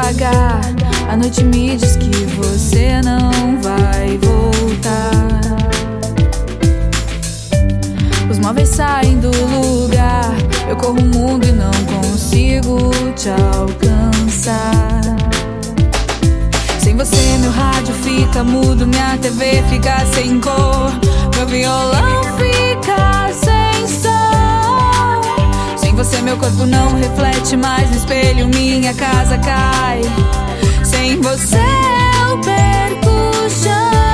devagar. A noite me diz que você não vai voltar. Os móveis saem do lugar. Eu corro o mundo e não consigo te alcançar. Sem você meu rádio fica mudo, minha TV fica sem cor, meu violão fica sem som. Sem você meu corpo não reflete mais no espelho, minha casa cai. Sem você eu perco o chão.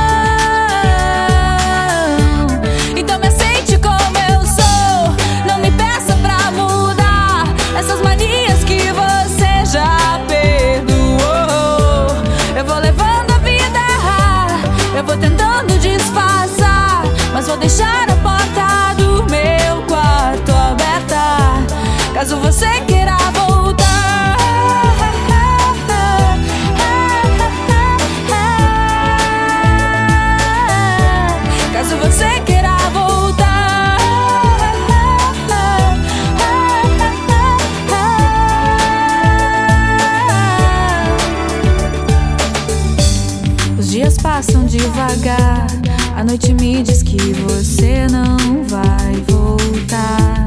Então me aceite como eu sou, não me peça pra mudar essas manias que você já perdoou. Eu vou levando a vida, eu vou tentando disfarçar, mas vou deixar a porta do meu quarto aberta, caso você queira voltar. Caso você queira voltar. Os dias passam devagar. A noite me diz que você não vai voltar.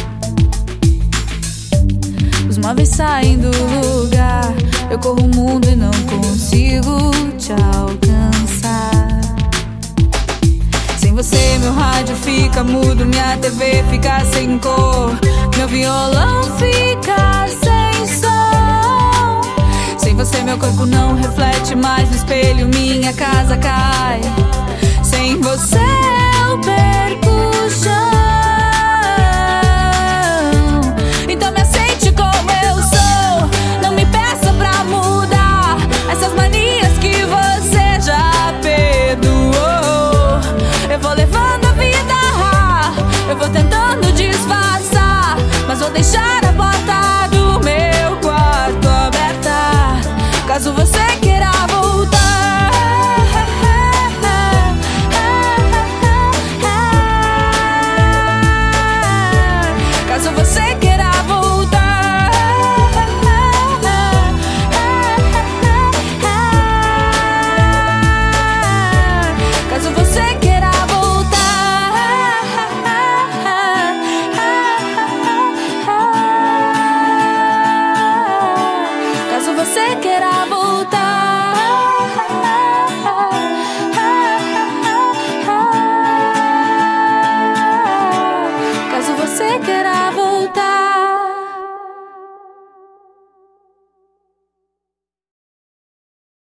Os móveis saem do lugar. Eu corro o mundo e não consigo te alcançar. Sem você meu rádio fica mudo, minha TV fica sem cor, meu violão fica sem som. Sem você meu corpo não reflete mais no espelho, minha casa cai. Sem você